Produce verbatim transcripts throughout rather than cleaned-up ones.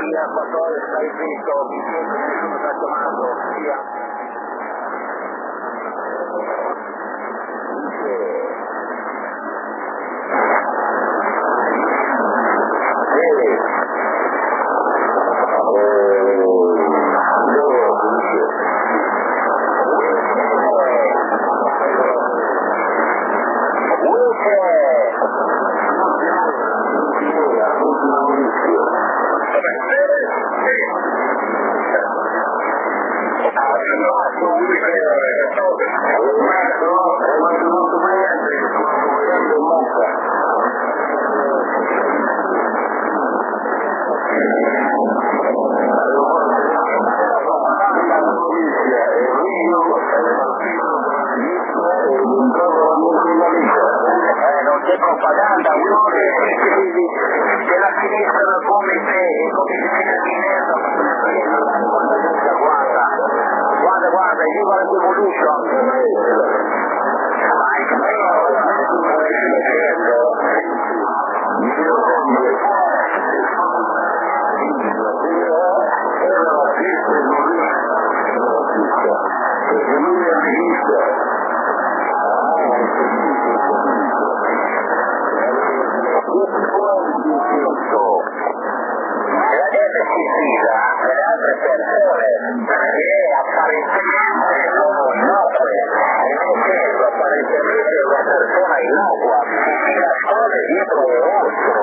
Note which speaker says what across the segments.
Speaker 1: via quattordici stai zitto, mi sento che sono sta chiamando, via. Propaganda, che la sinistra non come te e come si dice di mezzo, guarda, guarda, guarda, io guarda come Lucio. La gente si fida delle altre persone che apparentemente sono innocue, e nel senso apparentemente una persona innocua si nasconde dietro un mostro.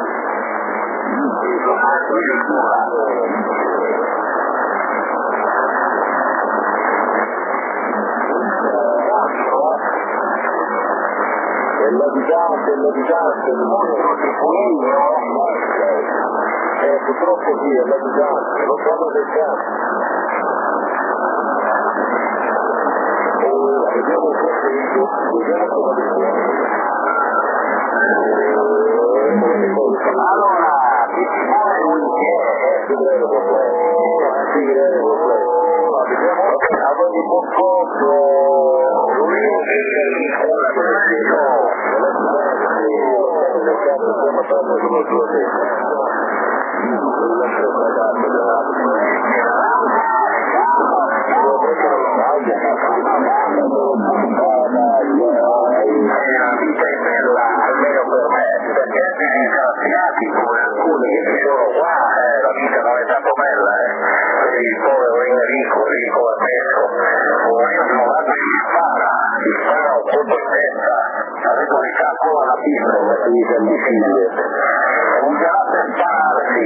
Speaker 1: E la disarte, la disarte, il mostro di Pugno, eh, purtroppo sì, è la disarte, lo fanno del cazzo. E vediamo il prossimo, vediamo come allora, chi si muove un che si crede problema, si crede problema. Vediamo a ogni boccoso, lui la vita è bella, almeno per me, perché si disgraziati come alcuni che ci sono qua, eh, la vita non è tanto bella, eh. Il povero Enrico, ricco e peso, io sono andato e gli spara, gli spara un colpo in testa, avevo di capo alla pista, come si dice al difficile, un gelato per spararsi,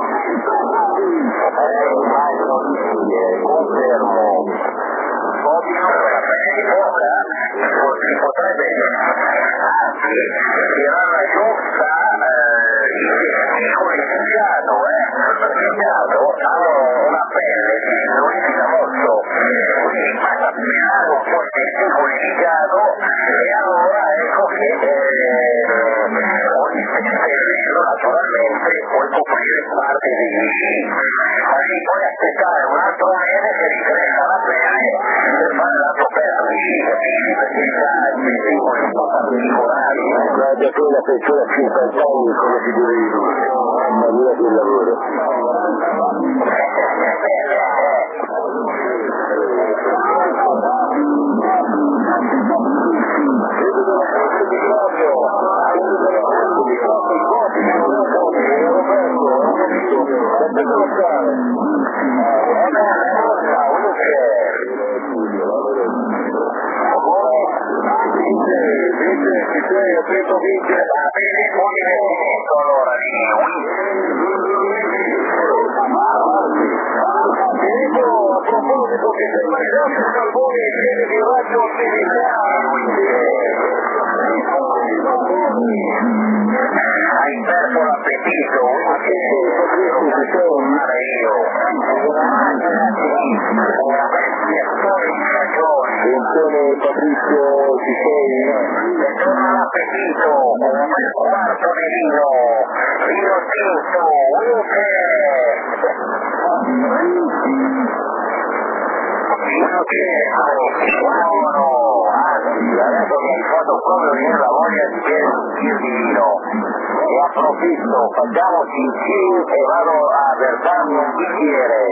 Speaker 1: eh, ormai sono difficile, confermo. Odio quella pelle di bocca, si potrebbe anzi tirare la giusta, eh, il licenziato, eh, licenziato hanno una pelle che non liquida molto, quindi basta tirare un po' di tipo liquidato e allora ecco che eh, ogni pezzetto naturalmente puoi coprire parte dei vici, ma si puoi aspettare un altro mese che ricresca la pelle per fare l'altro pezzo di cibo, perché i poi un po' particolari. Guarda che la persona a cinquanta anni come si deve ridurre, ma dura che lavoro. Hai perso l'appetito, quindi non ti so fare io. Una bestia fuori di ragione. Attenzione Patrizio, ci sei? Se torna l'appetito, come il quarto di vino, vino tinto, uke! Vino tinto, buono! Anzi, adesso mi hai fatto proprio venire la voglia di bere un tiro di vino. e approfitto, facciamoci il cin e vado a versarmi un bicchiere.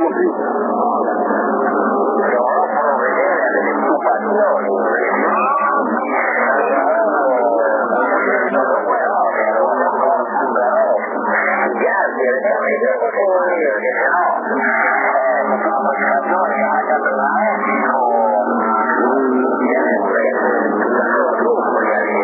Speaker 1: Devono provvedere a delle occupazioni. Gli altri regolamenti devono dire che se no la situazione anche per la Messico viene presa tutto gli altri.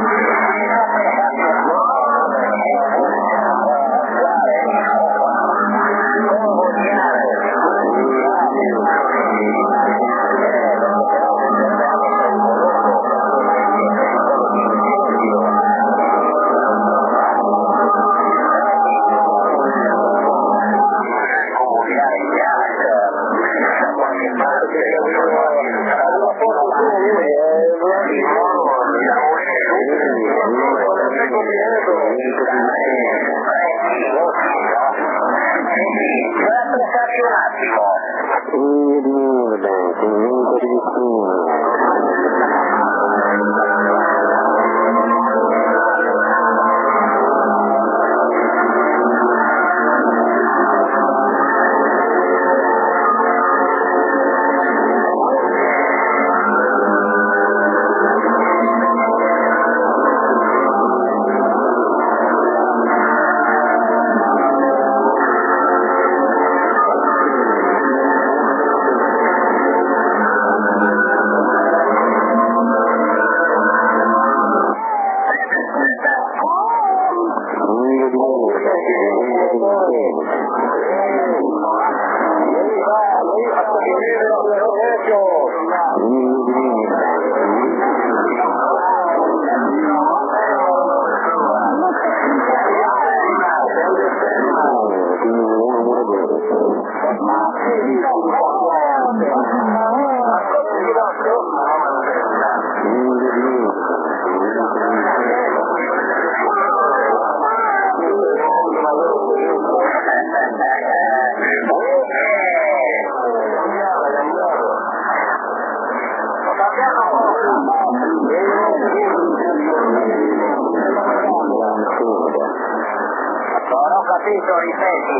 Speaker 1: Non ho capito, ripeti.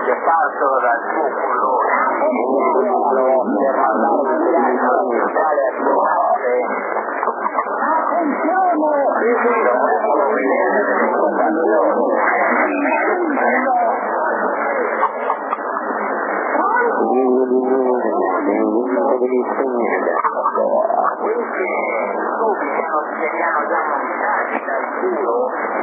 Speaker 1: che partono dal suo colore per mandare un messaggio ambientale a suonare. Questi tubi che non spiegano già nominati dal culo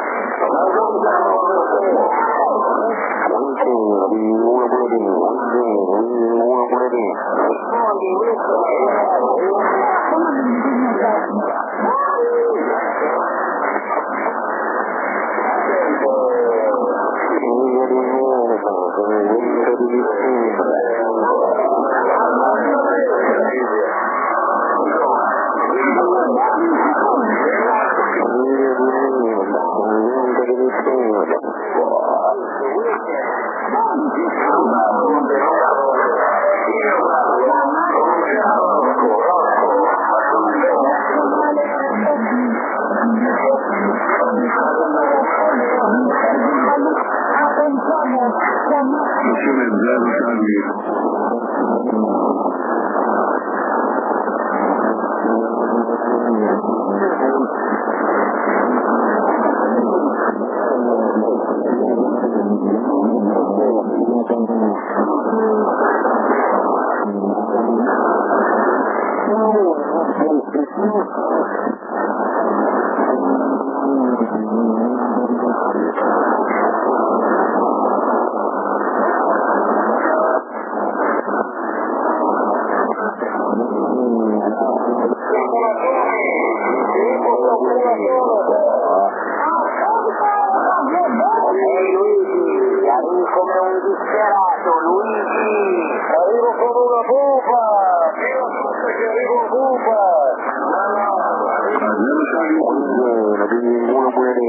Speaker 1: come un disperato, Luigi! Arrivo come una pupa! Io so che arrivo pupa! No, no! Non sai una di una buona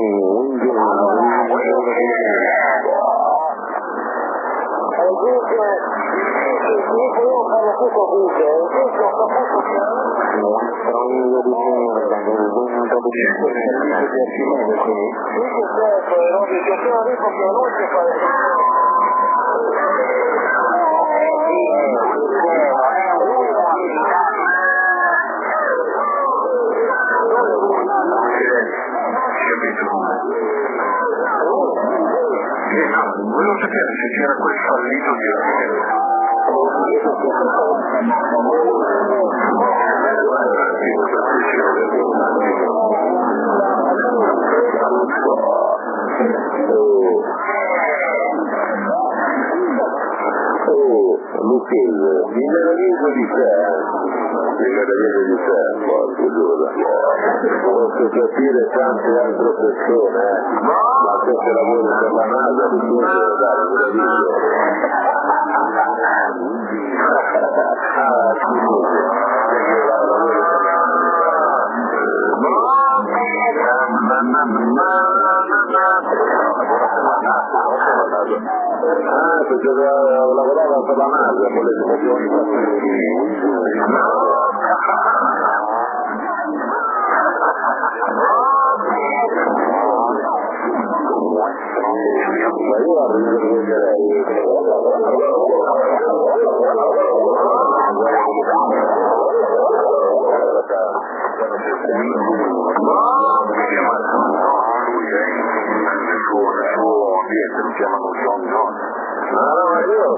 Speaker 1: e dice, dice, io farò tutto dice, e dice, ho capito che dice certo, non dice, io dico che non si fa il
Speaker 2: volevo sapere se c'era quel fallito di Orlando.
Speaker 1: Oh, Lucchese, mi meraviglio di te, mi meraviglio di te, porco giuro. Posso capire tante altre persone, ma se te lavori per la NASA ti devo dare un meraviglio. Ah, scusi, ah, perché lavorava per la NASA, con le situazioni ma io arriverei
Speaker 2: mi chiamano John John.
Speaker 1: Ah, no, io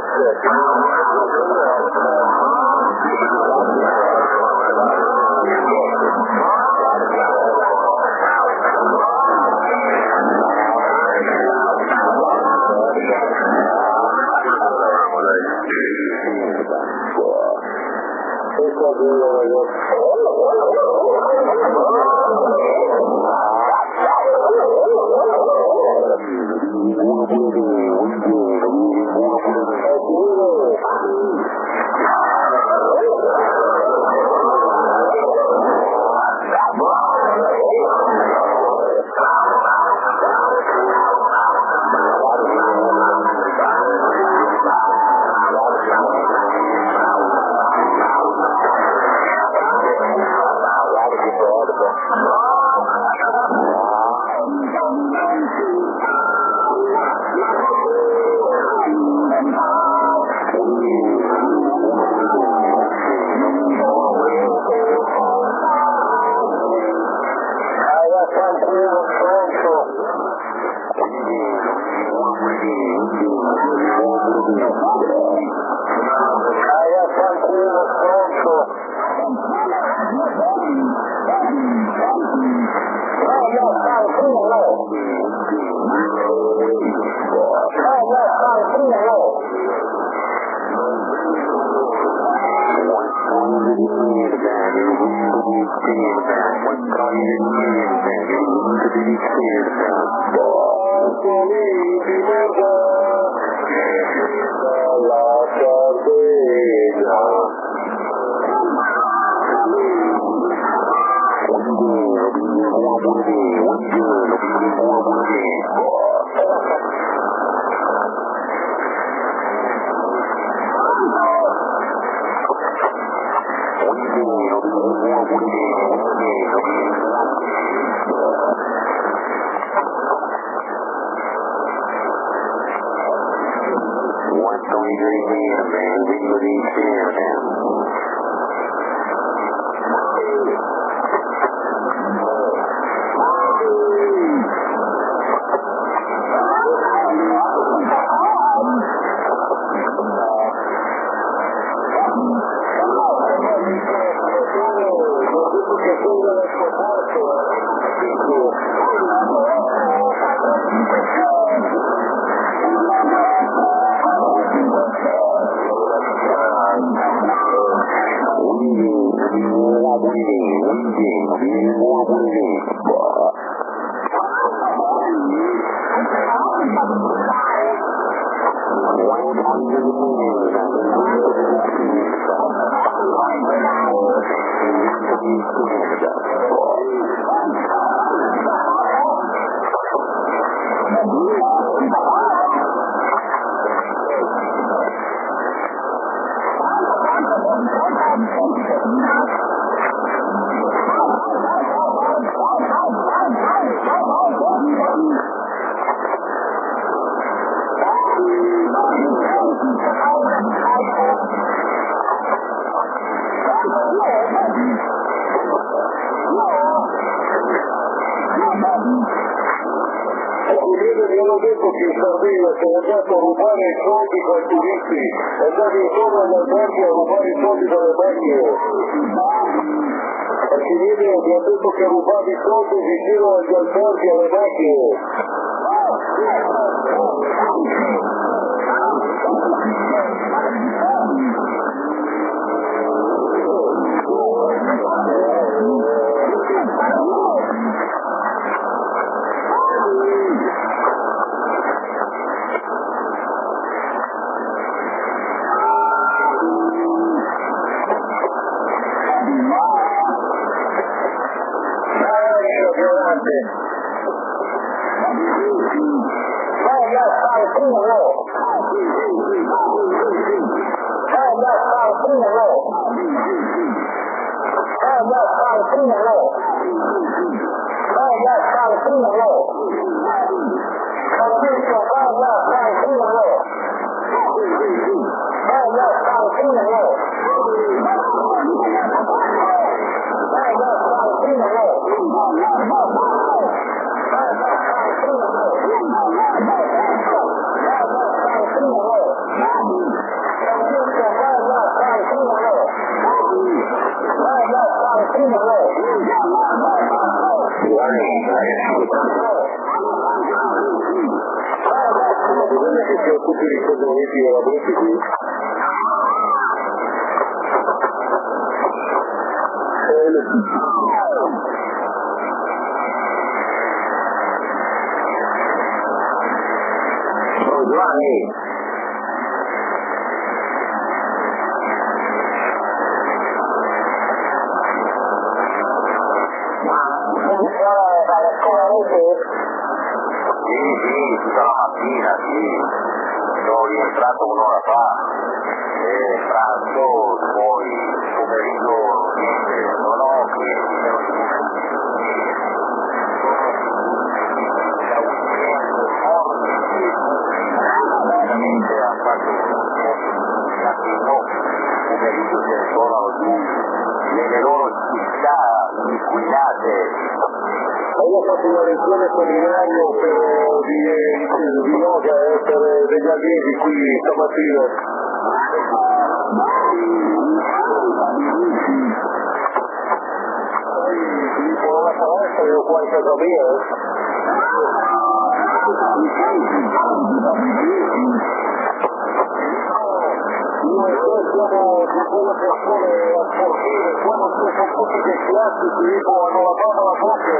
Speaker 1: io e te siamo di quelle persone sportive, quando sono tutti defiati, tipo hanno lavato la bocca.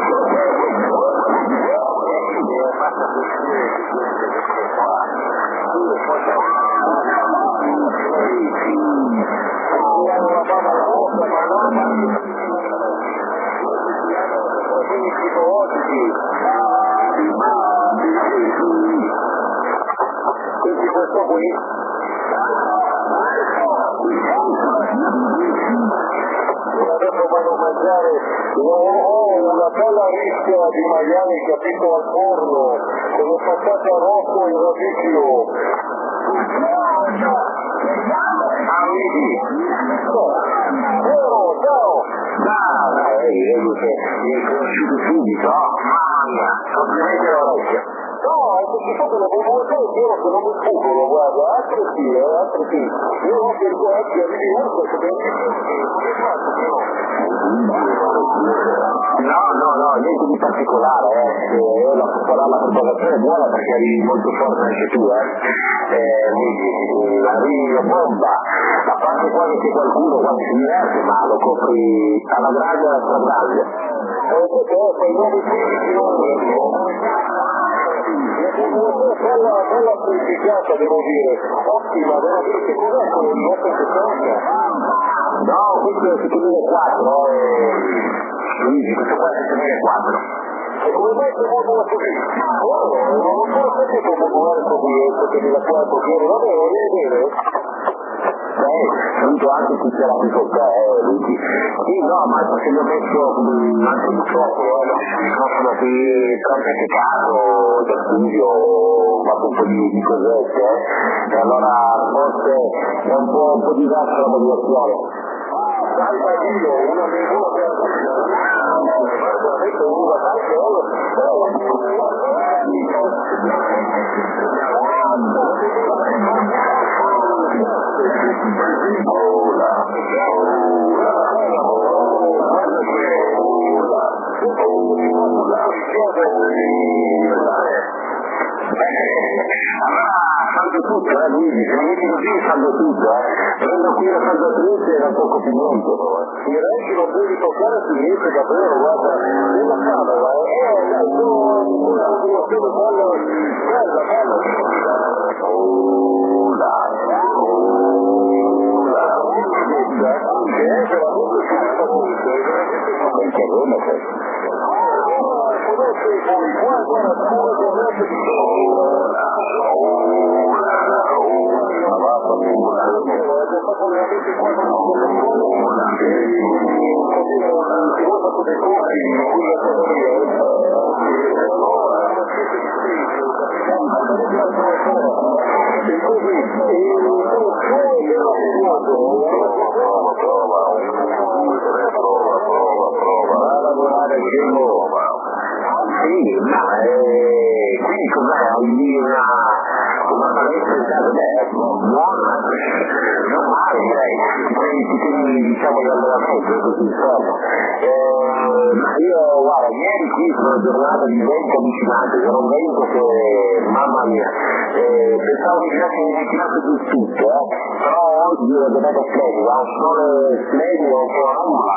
Speaker 1: E basta sentire queste qua. Sì, poi hanno lavato la bocca, ma no, ma problemi psicologici. Quindi questo qui e adesso vanno a mangiare, ho una bella rischia di maiali capito al forno con le patate a rotto e il radicchio. Amici, vero, ciao! Ciao! Ehi, vedi che mi hai conosciuto subito, mamma mia, complimenti all'orecchia. No, è perché so che le popolazioni dicono che non mi fuggono, guarda, altri sì, eh, altri sì. Io non perché oggi arrivi uno che mi come faccio, no? No, no, no, niente di particolare, eh. Io la la propagazione è buona perché arrivi molto forte anche tu, eh. Eh, quindi arrivi a bomba, a parte qua che c'è qualcuno quando si diverte, ma lo copri alla grande e alla stragrande. E questo è quei nuovi figli non bella, bella purificata, devo dire, ottima, devo dire che cos'è quello di otto sessanta? No, questo è il settemila e Luigi, questo qua è il settemila e e come mai si muovono così? Oh, non ho ancora sentito un popolare così, il settemila e quattro, va bene, viene bene? Beh, saluto anche chi c'era qui con te, eh, Luigi. Sì, no, ma perché mi ho messo anche di troppo, eh, non sono qui trampificato da studio, ho fatto un po' di, di cosette, eh, e allora forse è un po', un po' diversa la motivazione. Dai, dai, io, una memoria, veramente uno da salgo tutto, eh Luigi, se mi dici così salgo tutto, eh. Prendo qui la saldatrice e non tocco più niente. Direi che non devi toccare più niente davvero, guarda, nella camera, eh, dai, tu una motivazione bella, bella, bella. Oh, dai, oh, dai. Eh, veramente fantastico, veramente fantastico. Conosce i buoni, guarda, guarda, guarda, sì, ma eh, quindi cos'è? Una, una palestra in casa, beh, buona, non male direi, quindi diciamo di allenamento, così insomma. Eh, ma io, guarda, ieri qui sono una giornata di vento allucinante, c'era un vento che, mamma mia, eh, pensavo che sia dimenticato di tutto, eh, però oggi è una giornata splendida, un sole splendido, un po' nulla,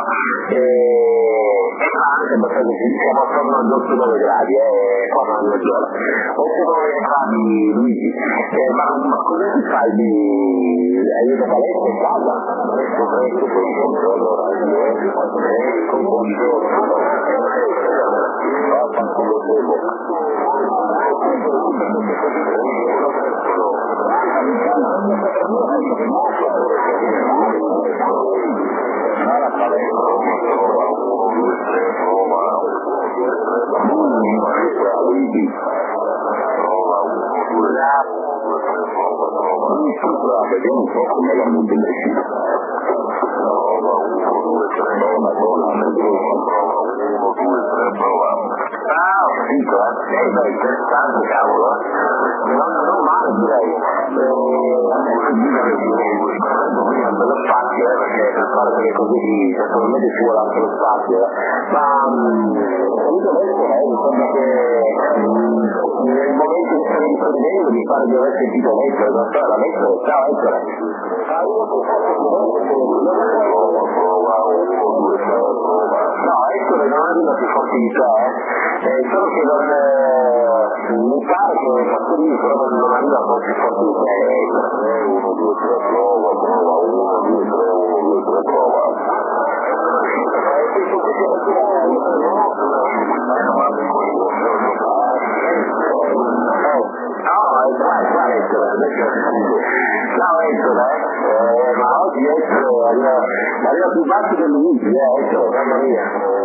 Speaker 1: e anche perché siamo attorno a ottantanove gradi, eh, qua a mezz'ora. ottantanove gradi, Luigi, eh, ma, ma cosa ti fai di... hai una palestra in casa? Questo presto, buongiorno, allora, ecco, buongiorno, va, quanto lo devo. Alla palestra, Luigi, prova uno, due, prova, vediamo un po' come la mente decide. Prova uno, due, tre, prova, prova, uno, due, tre, prova. Ah, ho capito, eh? Eh, beh, interessante, cavolo, eh? Non, non male, direi. È bello spazio, eh, perché per fare delle cose di, naturalmente ci vuole anche lo spazio, eh. Ma comunque adesso, eh, mi sembra che nel momento in cui credendo di fare di aver sentito Ettore, non so, la Ettore, ciao Ettore. No, Ettore non è una più forte di te, eh, solo che non, eh, mi pare che il Pastorino però non arriva con più forte di te, uno, due, tre, prova, prova, uno, due, tre, uno, due, tre, prova. Ciao Ettore, eh, ma oggi Ettore arriva, arriva più basso del Luigi, eh, Ettore, mamma mia.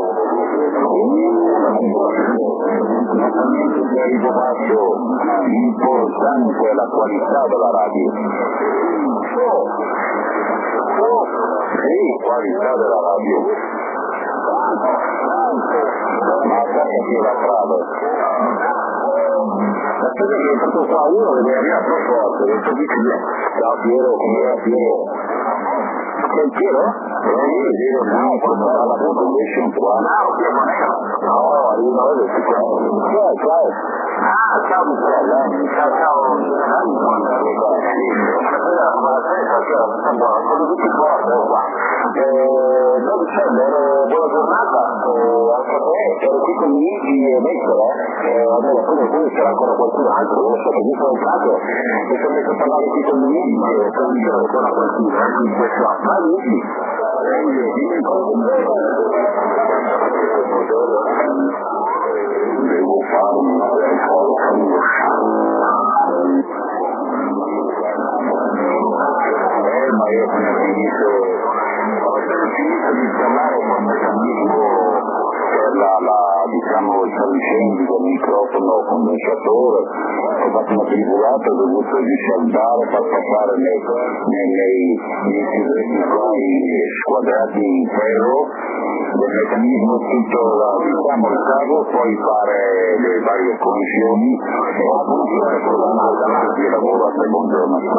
Speaker 1: Naturalmente arrivo basso, l'importante è la qualità della radio. Sì, qualità della radio. Ma attaccati la trave. Aspetta che è stato qua uno che deve arrivare troppo forte, non so di chi è. Ciao Piero, come va Piero? C'è il Piero? Sì, Piero, no, come va la population qua? No, Piero, no, arriva ora si qua. Ciao, ciao. Ah, ciao Michele, ciao, ciao. Sono tutti forti qua. No Michele, buona giornata, anche a te, ero qui con Luigi e Ettore, allora come poi c'era ancora qualcun altro, non so che io sono entrato e sono messo a parlare qui con Luigi, e poi c'era ancora qualcuno, anche in questo ma Luigi, devo fare una eh ma io come finito ho finito di parlare con un meccanismo per la, la diciamo il salvicendo del microfono condensatore, ho fatto una tribulata, ho dovuto riscaldare, far passare nei, nei, nei, nei squadrati in ferro del meccanismo tutto la, diciamo il cavo, poi fare le varie connessioni e appunto la programmata di lavoro a secondo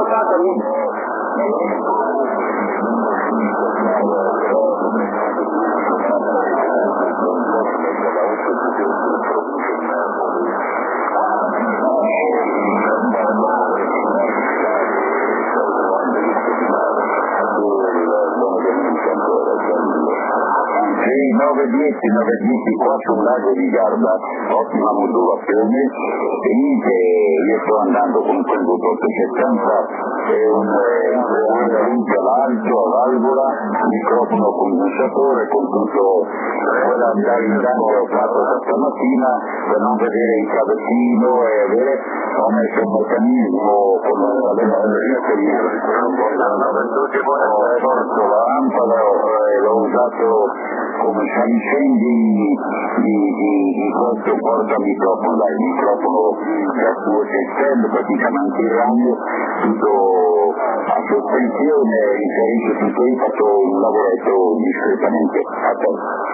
Speaker 1: nove dieci, nove dieci qua sul lago di Garda, ottima modulazione, e niente, io sto andando con quel ottocentosettanta, è un punto l'alto a valvola, microfono condensatore con tutto quella modalità che ho fatto questa mattina per non vedere il cavettino e avere, ho messo un meccanismo con la batteria che io ho torto la lampada e l'ho usato come salvicendo di, di, di questo portamicrofono, dai, il microfono da suo cestello, praticamente il ragno, tutto a sospensione, inserito tutto lì, fatto un lavoretto discretamente a te.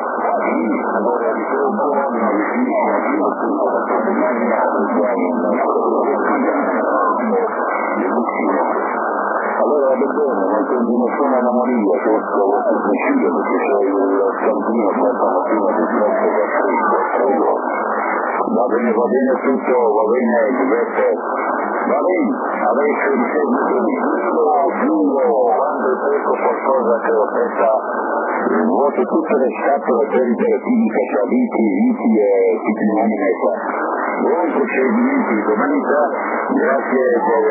Speaker 1: Allora va bene, non senti nessuna anomalia, questo lo si decide perché c'è il stampino questa mattina di sette da freddo, va bene, va bene tutto, va bene Giuseppe, va bene, adesso il seguito, quando cerco qualcosa che ho senza vuoto tutte le scatole per i operativi cacciaviti, viti e pitrimoni messa. Buon procedimento di domenica, grazie per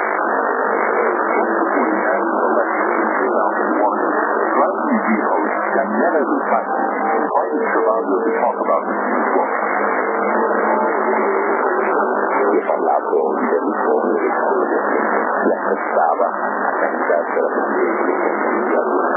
Speaker 2: Slightly
Speaker 1: can never be fighting. Fighting about you to talk about what? Io ho parlato del riforme di la pensava a candidarsi alla Presidenza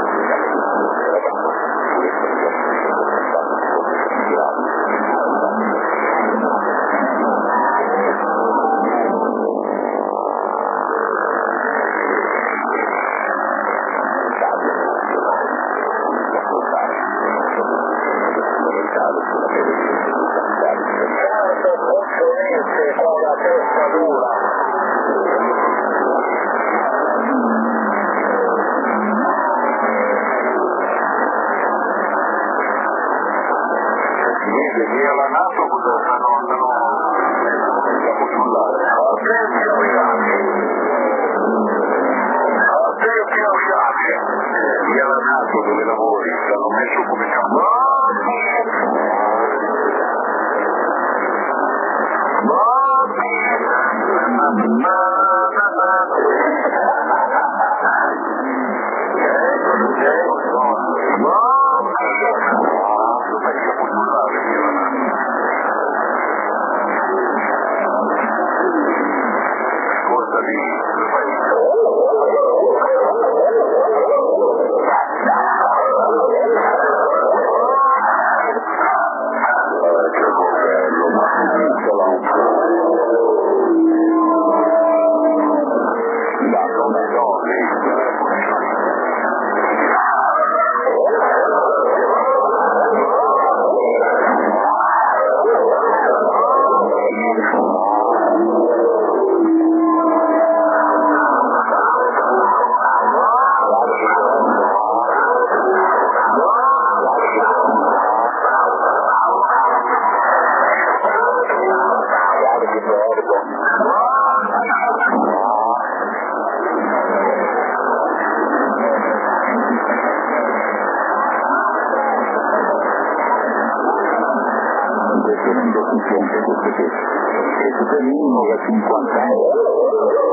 Speaker 1: con la testa dura. Vede che alla NATO andano andano a controllare. Attenti Iraqi. Attenti Iraqi. Via alla NATO dove lavori, stanno messo come campano. Questo è il minimo che cinquanta euro.